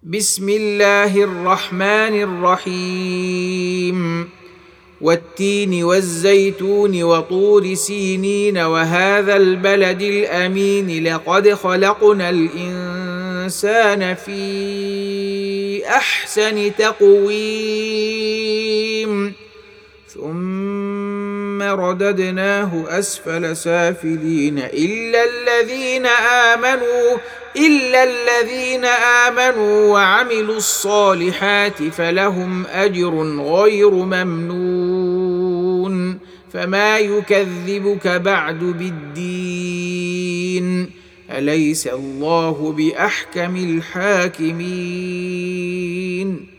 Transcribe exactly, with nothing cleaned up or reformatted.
بسم الله الرحمن الرحيم والتين والزيتون وطور سينين وهذا البلد الأمين لقد خلقنا الإنسان في أحسن تقويم ثم رددناه أسفل سافلين إلا الذين آمنوا إلا الذين آمنوا وعملوا الصالحات فلهم أجر غير ممنون فما يكذبك بعد بالدين أليس الله بأحكم الحاكمين